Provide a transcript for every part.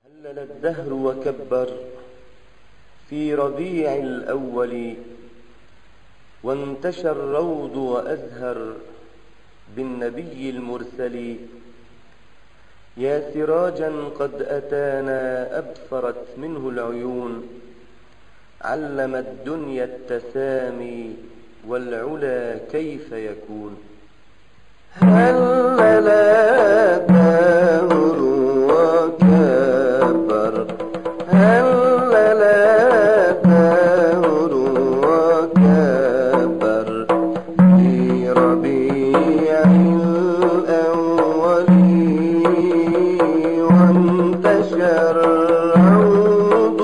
هلل الدهر وكبر في ربيع الأول، وانتشى الروض وأزهر بالنبي المرسل. يا سراجا قد أتانا أبصرت منه العيون، علم الدنيا التسامي والعلا كيف يكون. هلل الدهر وكبر، هلل الدهر وكبر في ربيع الأول، وانتشر الروض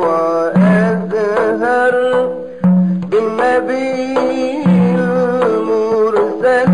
وأزهر بالنبي المرسل،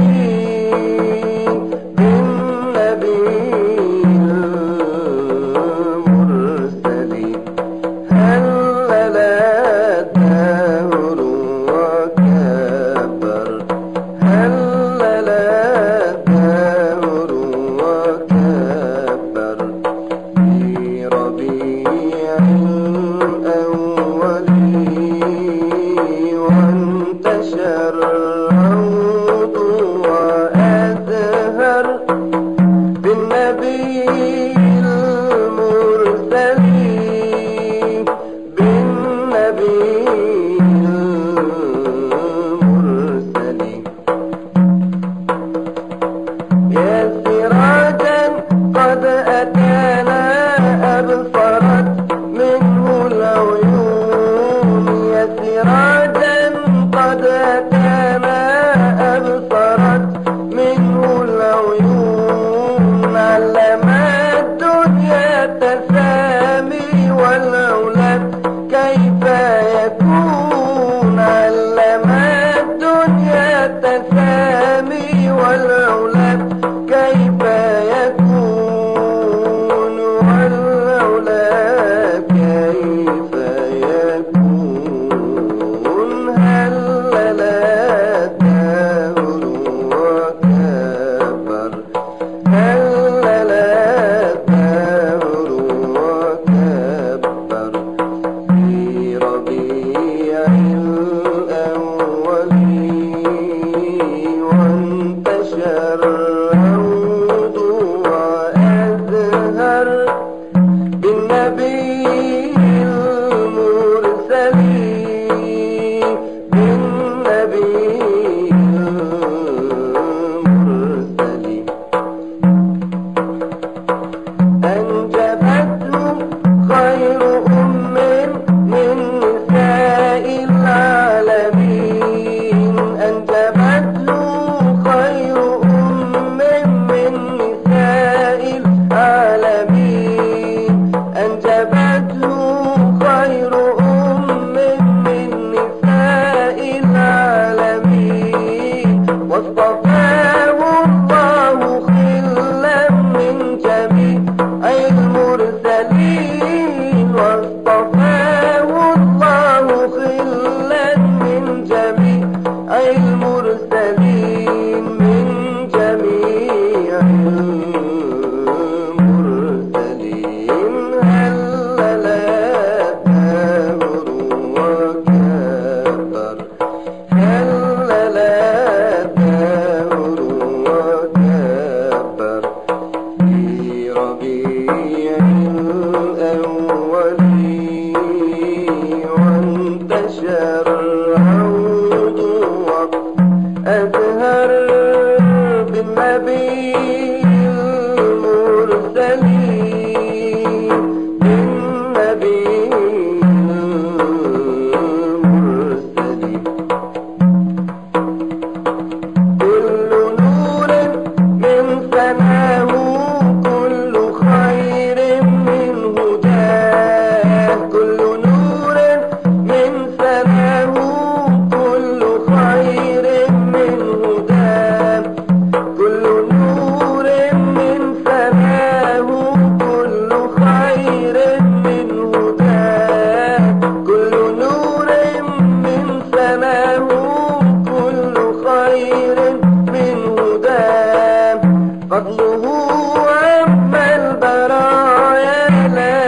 فضله عم البرايا لا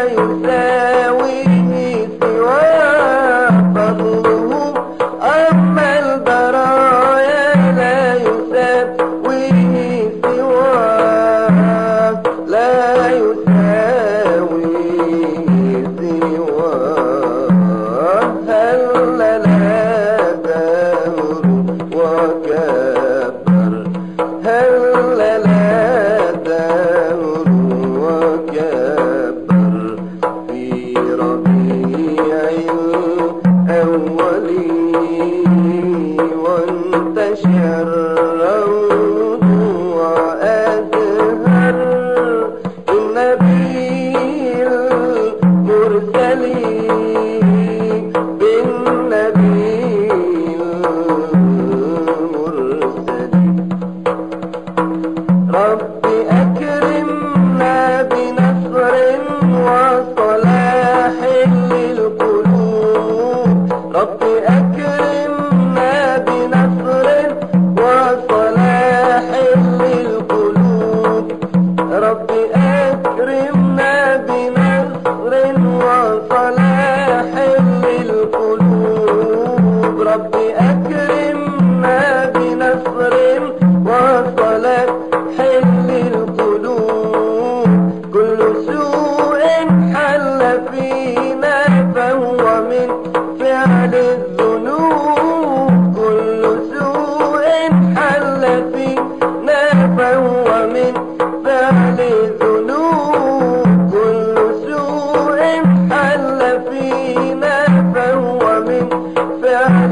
فعل ذنوب كل سوء حل فينا فهو من فعل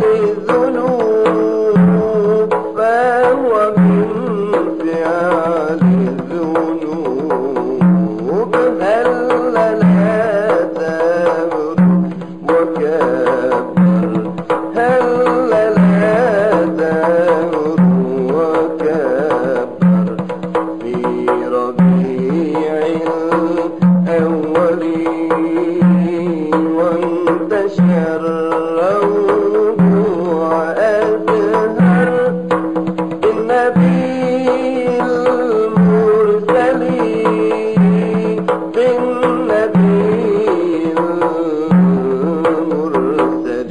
الذنوب فهو من فعل الذنوب هل لا تمر وكبر هل لا تمر وكبر في ربيع الأول وانتشر الروح وأزهر بالنبي المرسل بالنبي المرسل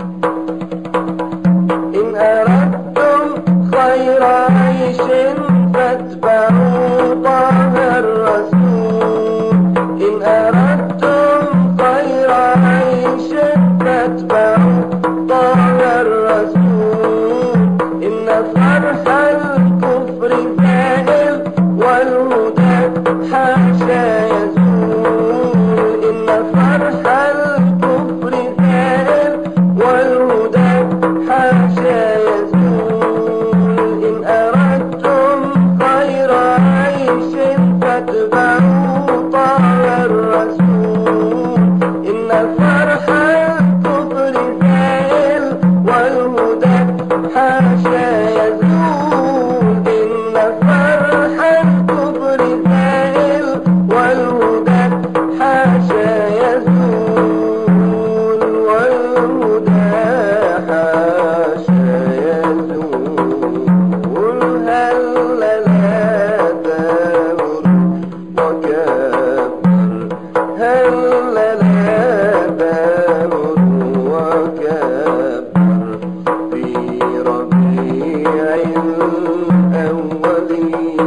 إن أردتم خير عيش فاتبعوا طه الرسول إن أردتم خير عيش فاتبعوا طه الرسول إن فرح الكفر زائل والهدى حاشا يزول إن فرح الكفر زائل والهدى حاشا يزول إن أردتم خير عيش فاتبعوا طه الرسول إن فرح الكفر زائل والهدى حاشا يزول إن فرح الكفر زائل والهدى حاشا يزول والهدى حاشا يزول هل لا تمر وكبر هل لا تمر وكبر في ربيع الأول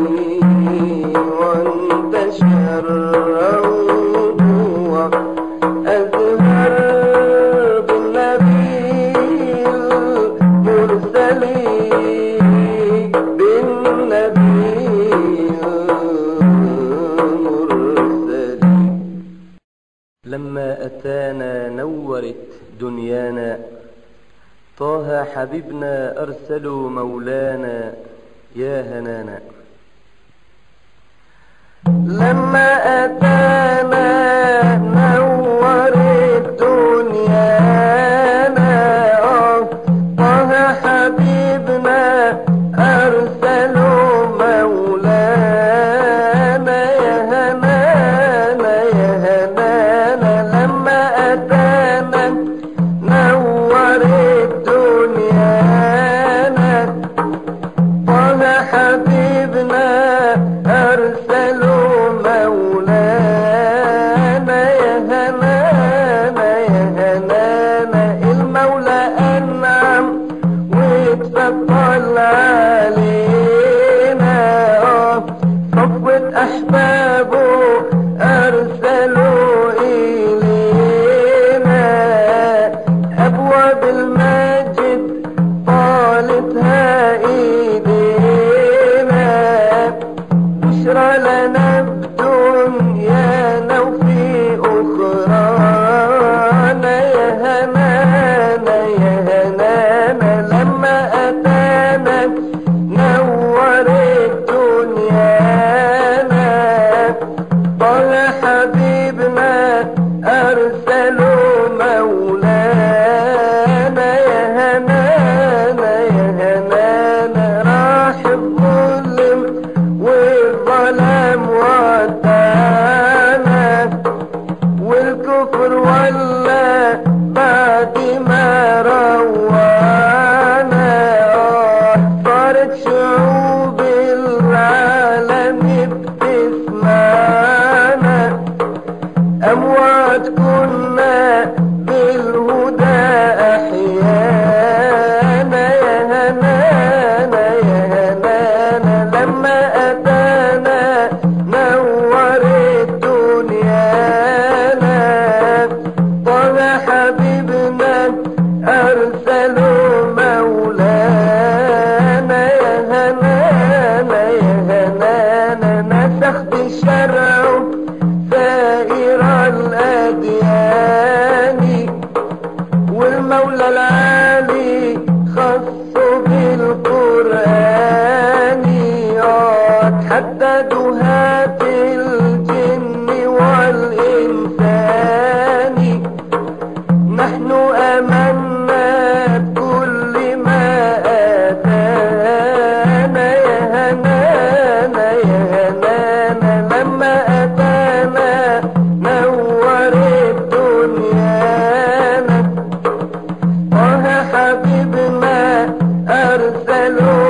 وانتشر الروح وأزهر بالنبي المرسل بالنبي المرسل لما أتانا نورت دنيانا طه حبيبنا أرسلوا مولانا يا هنانا لما أتانا نورت دنيانا طه حبيبنا أرسلوا مولانا يا هنانا يا هنانا لما أتانا نورت دنيانا طه حبيبنا أرسلوا مولانا يا هنانا يا هنانا المولى أنعم واتفضل علينا صفوة أحبابه أرسلوا إلينا أبواب المجد طالتها إيدينا بشرى لنا بدنيانا وفي أخرانا يا هنانا يا هنانا لما أتانا نورت دنيانا طه حبيبنا أرسلوا مولانا يا هنانا يا هنانا راح الظلم والظلام ودانا والكفر ولا بعد ما روانا صارت شعوب العالم بتسمعنا أموات كنا بالهدى أحيانا يا هنانا يا هنانا لما أتانا نور يخفي شرعه سائر الأديان، والمولى العالي خصه بالقرآن. تحددوا هات الجن والإنسان، نحن آمنا بكل ما آتانا. يا هنانا يا هنانا لما أتانا نور الدنيانا. طه حبيبنا أرسلوا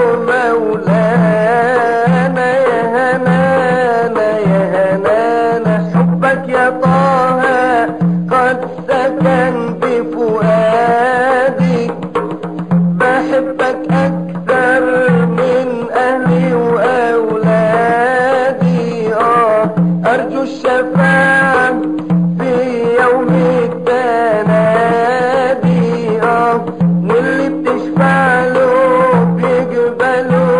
مولانا. يا هنانا يا هنانا حبك يا طه قد سكن بفؤادي، بحبك أكثر من أهلي وأولادي. أرجو الشفاعة في يوم التنادي، واللي بتشفع له بيقبلوا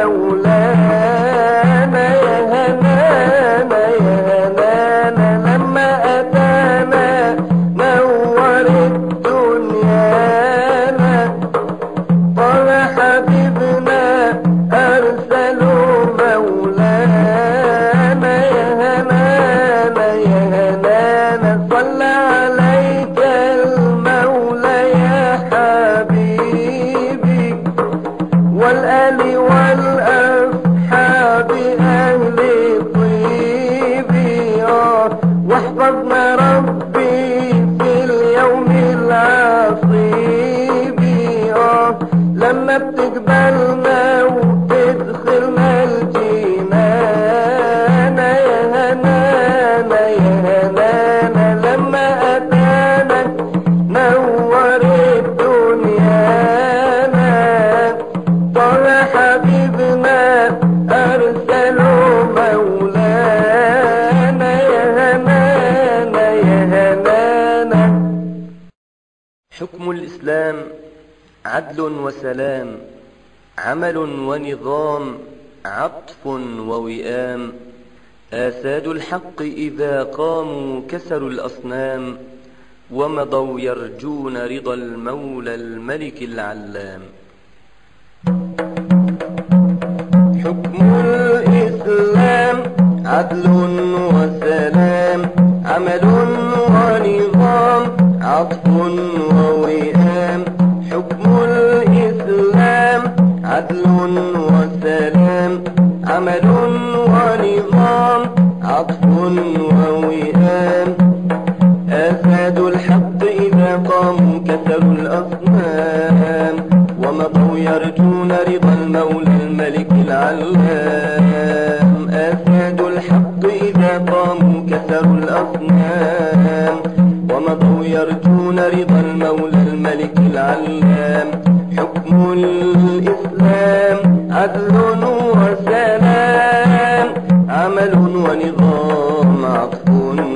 مولانا. يا هنانا يا هنانا لما أتانا نور الدنيانا. طه حبيبنا أرسلوا مولانا. يا هنانا يا هنانا صلى عليك المولى يا حبيبي، والآل والأصحاب أهل طيبي. واحفظنا ربي في اليوم العصيب، لما بتقبلنا وتدخلنا الجنان. يا هنانا يا هنانا لما أتانا نور الدنيانا. طه حبيبنا أرسلوا مولانا. يا هنانا يا هنانا. حكم الإسلام عدل وسلام، عمل ونظام، عطف ووئام. آساد الحق إذا قاموا كسروا الأصنام، ومضوا يرجون رضا المولى الملك العلام. حكم الإسلام عدل وسلام، عمل ونظام، عطف ووئام. حكم الإسلام عدل وسلام، عمل ونظام، عطف ووئام. آساد الحق إذا قاموا كسروا الأصنام، ومضوا يرجون رضا المولى الملك العلام. آساد الحق إذا قاموا كسروا الأصنام، ومضوا يرجون رضا المولى الملك العلام. حكم الإسلام عدل وسلام، عمل ونظام، عطف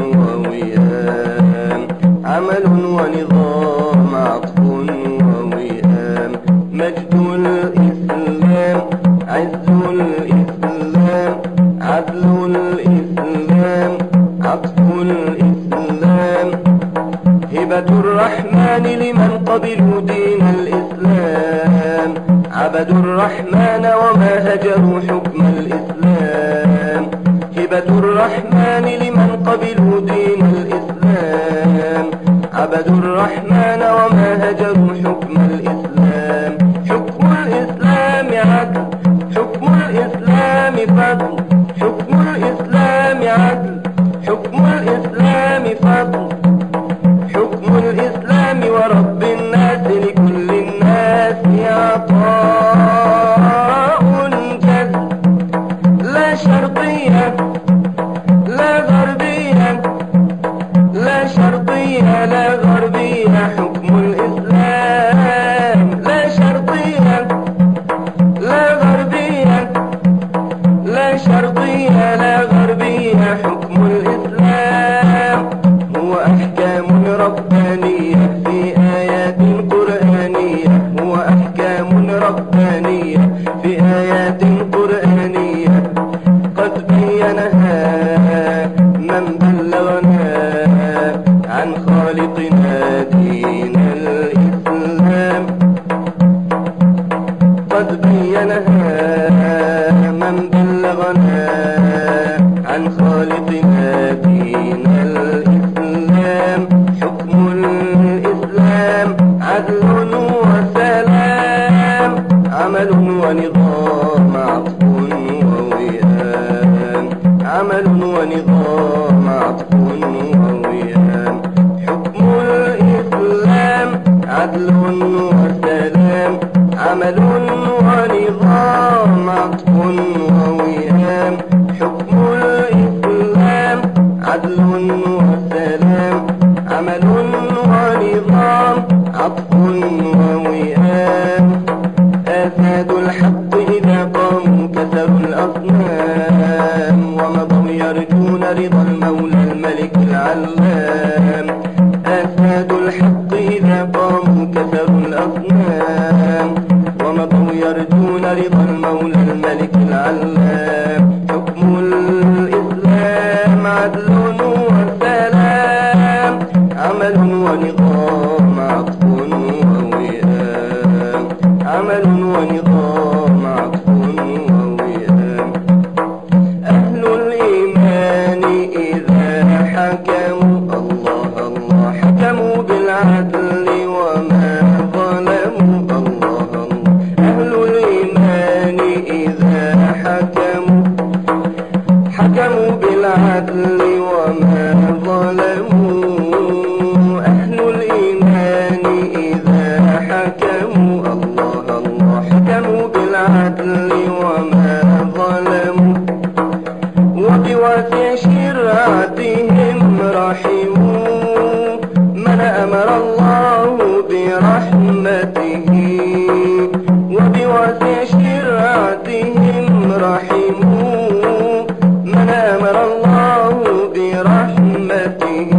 ووئام. عمل ونظام، عطف ووئام. مجد الإسلام، عز الإسلام، عدل الإسلام، عطف الإسلام. هبة الرحمن لمن قبلوا دين الإسلام، عبدوا الرحمن وما هجروا حكم الإسلام. هبة الرحمن لمن قبلوا دين الإسلام، عبدوا الرحمن وما هجروا حكم الإسلام. حكم الإسلام عدل، حكم الإسلام فضل، حكم الإسلام عدل، حكم الإسلام فضل. حكم الإسلام ورب الناس لكل الناس عطاء جل، لا شرطية لا غربية، لا شرطية لا غربية. حكم الإسلام لا شرطية لا غربية، لا شرطية لا غربية. حكم الإسلام هو أحكام ربانية في آيات قرآنية، هو أحكام ربانية في آيات قرآنية قد بينها عن خالقنا دين الإسلام. حكم الإسلام عدل وسلام، عمل ونظام عطف ووئام، عمل ونظام عطف ووئام. حكم الإسلام عدل وسلام، عمل ونظام عطف ووئام. حكم الإسلام عدل وسلام، عمل ونظام عطف ووئام. أساد الحق إذا قاموا كسروا الأصنام، ومضوا يرجون رضا المولى الملك العلام. أساد الحق إذا قاموا كسروا الأصنام، ومضوا يرجون رضا المولى الملك العلام. حكم الإسلام عدل وسلام، عمل ونظام عطف ووئام، عمل ونظام عطف ووئام. أهل الإيمان إذا حكموا الله الله حكموا بالعدل وما ظلموا الله الله. أهل الإيمان إذا حكموا بالعدل وما ظلموا. أهل الإيمان إذا حكموا الله الله حكموا بالعدل وما ظلموا. وبواسع شرعتهم رحموا من أمر الله برحمته. وبواسع شرعتهم رحموا من أمر الله برحمته.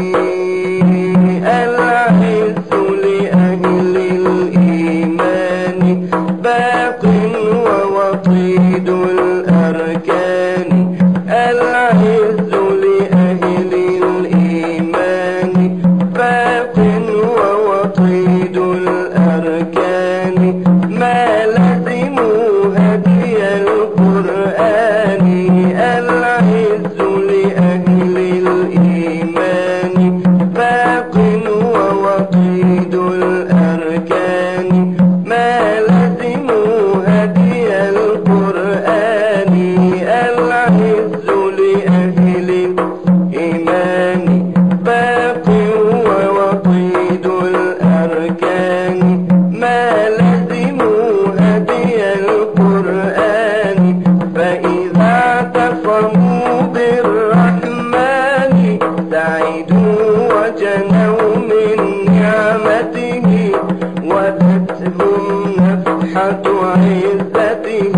العز لأهل الإيمان باق ووطيد الأركان. العز لأهل الإيمان باق ووطيد الأركان. ما لزموا هدي القرآن. العز لأهل الإيمان باق ووطيد الأركان. ما لزموا هدي القرآن. العز لأهل الإيمان باق ووطيد الأركان. ما لزموا هدي القرآن. فإذا اعتصموا بالرحمن سعدوا وجنوا من نعمته. وزدتهم نفحة عزته.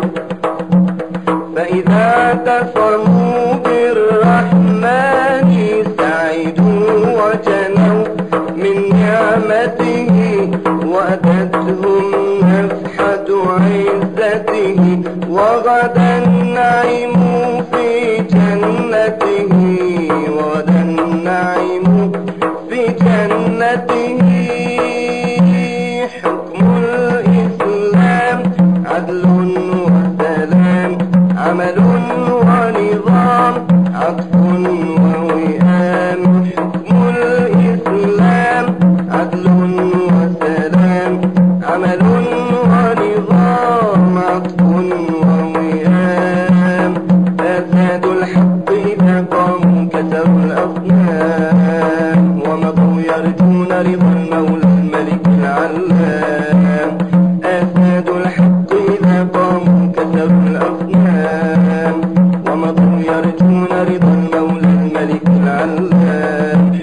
فإذا اعتصموا بالرحمن سعدوا وجنوا من نعمته. وأتتهم نفحة عزته. وغدا النعيم في جنته. وغدا النعيم في جنته. حكم الإسلام عدل وسلام، عمل ونظام عطف ووئام. حكم الإسلام عدل وسلام، عمل ونظام عطف ووئام. أساد الحق إذا قاموا كسروا الأصنام، ومضوا يرجون رضا المولى الملك العلام. أساد الحق إذا قاموا كسروا الأصنام، ومضوا يرجون رضا المولى الملك العلام.